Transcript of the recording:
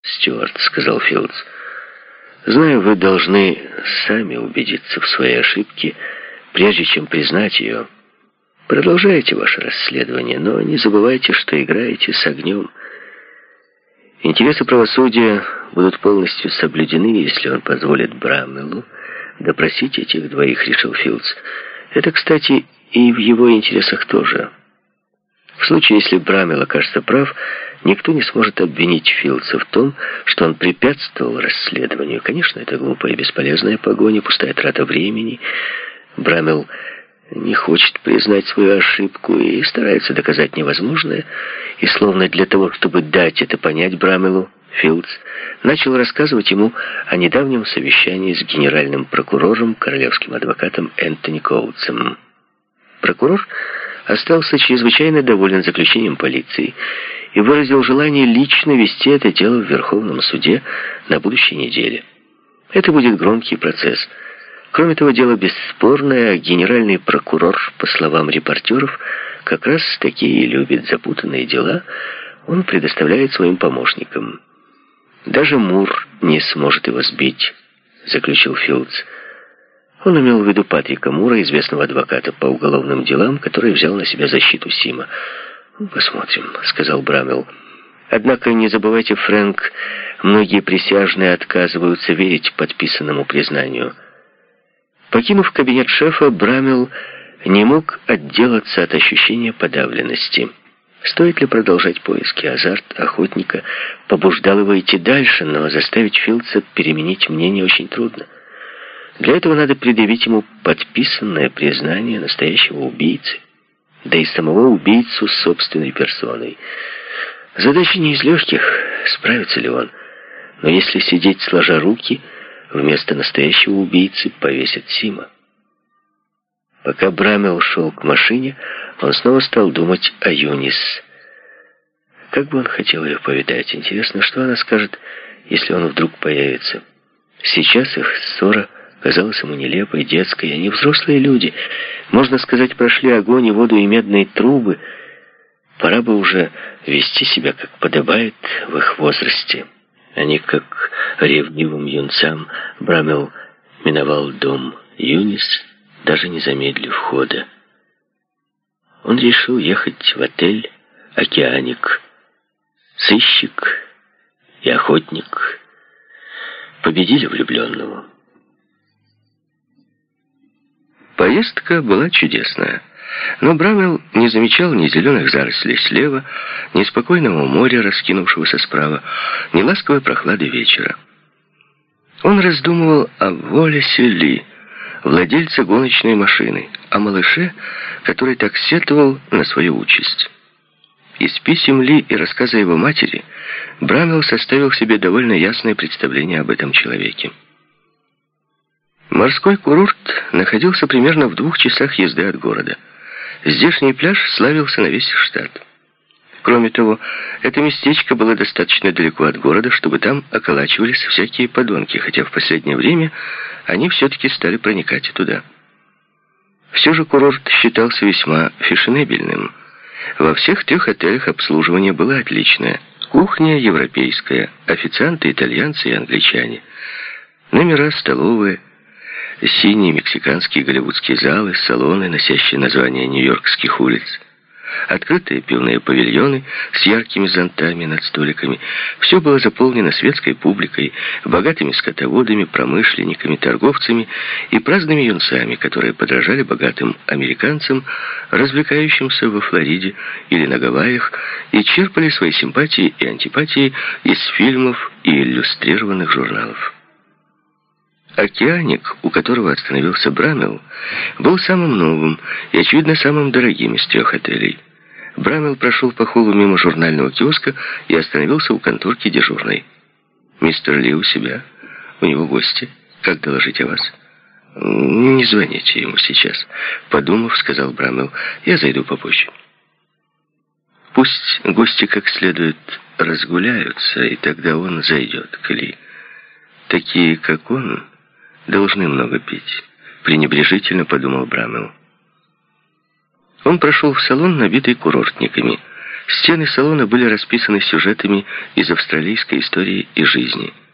«Стюарт», — сказал Филдс, — «знаю, вы должны сами убедиться в своей ошибке, прежде чем признать ее. Продолжайте ваше расследование, но не забывайте, что играете с огнем. Интересы правосудия будут полностью соблюдены, если он позволит Браммелу допросить этих двоих», — решил Филдс. «Это, кстати, и в его интересах тоже. В случае, если Браммел окажется прав, никто не сможет обвинить Филдса в том, что он препятствовал расследованию. Конечно, это глупая и бесполезная погоня, пустая трата времени. Браммел не хочет признать свою ошибку и старается доказать невозможное. И словно для того, чтобы дать это понять Браммелу, Филдс начал рассказывать ему о недавнем совещании с генеральным прокурором, королевским адвокатом Энтони Коутсом. Прокурор остался чрезвычайно доволен заключением полиции и выразил желание лично вести это дело в Верховном суде на будущей неделе. Это будет громкий процесс. Кроме того, дело бесспорное, а генеральный прокурор, по словам репортеров, как раз такие любит запутанные дела, он предоставляет своим помощникам. «Даже Мур не сможет его сбить», — заключил Филдс. Он имел в виду Патрика Мура, известного адвоката по уголовным делам, который взял на себя защиту Сима. «Посмотрим», — сказал Браммел. «Однако не забывайте, Фрэнк, многие присяжные отказываются верить подписанному признанию». Покинув кабинет шефа, Браммел не мог отделаться от ощущения подавленности. Стоит ли продолжать поиски? Азарт охотника побуждал его идти дальше, но заставить Филдса переменить мнение очень трудно. Для этого надо предъявить ему подписанное признание настоящего убийцы, да и самого убийцу собственной персоной. Задача не из легких, справится ли он. Но если сидеть сложа руки, вместо настоящего убийцы повесят Сима. Пока Браммел шел к машине, он снова стал думать о Юнис. Как бы он хотел ее повидать. Интересно, что она скажет, если он вдруг появится. Сейчас их ссора казалась ему нелепой, детской. Они взрослые люди. Можно сказать, прошли огонь и воду и медные трубы. Пора бы уже вести себя, как подобает в их возрасте. Они, как ревнивым юнцам, Браммел миновал дом Юнис, даже не замедлив хода. Он решил ехать в отель «Океаник». Сыщик и охотник победили влюбленного. Поездка была чудесная, но Браммел не замечал ни зеленых зарослей слева, ни спокойного моря, раскинувшегося справа, ни ласковой прохлады вечера. Он раздумывал о Уоллесе Ли, владельце гоночной машины, о малыше, который так сетовал на свою участь. Из писем Ли и рассказа его матери Браммел составил себе довольно ясное представление об этом человеке. Морской курорт находился примерно в 2 часах езды от города. Здешний пляж славился на весь штат. Кроме того, это местечко было достаточно далеко от города, чтобы там околачивались всякие подонки, хотя в последнее время они все-таки стали проникать и туда. Все же курорт считался весьма фешенебельным. Во всех 3 отелях обслуживание было отличное. Кухня европейская, официанты итальянцы и англичане. Номера столовые, синие мексиканские голливудские залы, салоны, носящие название нью-йоркских улиц. Открытые пивные павильоны с яркими зонтами над столиками. Все было заполнено светской публикой, богатыми скотоводами, промышленниками, торговцами и праздными юнцами, которые подражали богатым американцам, развлекающимся во Флориде или на Гавайях, и черпали свои симпатии и антипатии из фильмов и иллюстрированных журналов. «Океаник», у которого остановился Браммел, был самым новым и, очевидно, самым дорогим из 3 отелей. Браммел прошел по холлу мимо журнального киоска и остановился у конторки дежурной. «Мистер Ли у себя. У него гости. Как доложить о вас?» «Не звоните ему сейчас», — подумав, сказал Браммел. «Я зайду попозже». Пусть гости как следует разгуляются, и тогда он зайдет к Ли. Такие, как он, должны много пить, пренебрежительно подумал Браммел. Он прошел в салон, набитый курортниками. Стены салона были расписаны сюжетами из австралийской истории и жизни.